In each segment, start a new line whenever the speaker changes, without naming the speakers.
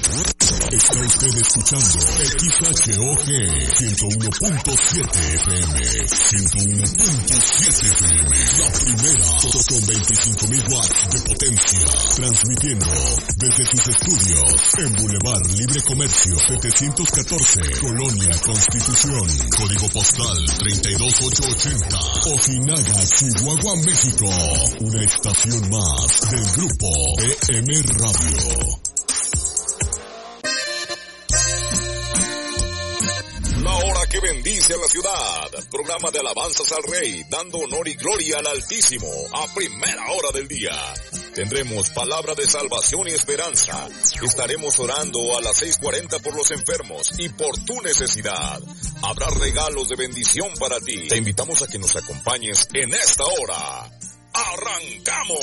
Está usted escuchando XHOG 101.7 FM, 101.7 FM, la primera, con 25,000 watts de potencia, transmitiendo desde sus estudios en Boulevard Libre Comercio 714, Colonia Constitución, código postal 32880, Ojinaga, Chihuahua, México, una estación más del grupo EM Radio. La hora que bendice a la ciudad. Programa de alabanzas al Rey, dando honor y gloria al Altísimo a primera hora del día. Tendremos palabra de salvación y esperanza. Estaremos orando a las 6:40 por los enfermos y por tu necesidad. Habrá regalos de bendición para ti. Te invitamos a que nos acompañes en esta hora. ¡Arrancamos!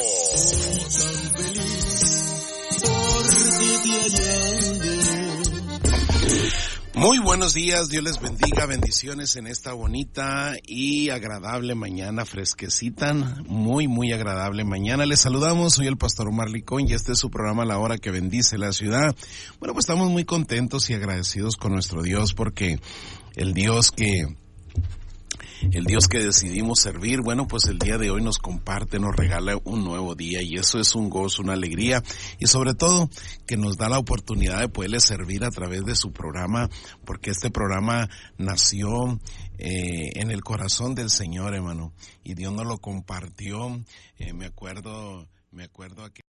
Muy buenos días, Dios les bendiga, bendiciones en esta bonita y agradable mañana fresquecita, muy agradable mañana. Les saludamos, soy el pastor Omar Licón y este es su programa La Hora que Bendice la Ciudad. Bueno, pues estamos muy contentos y agradecidos con nuestro Dios porque el Dios que decidimos servir, bueno, pues el día de hoy nos comparte, nos regala un nuevo día y eso es un gozo, una alegría y sobre todo que nos da la oportunidad de poderle servir a través de su programa, porque este programa nació en el corazón del Señor, hermano, y Dios nos lo compartió. Me acuerdo que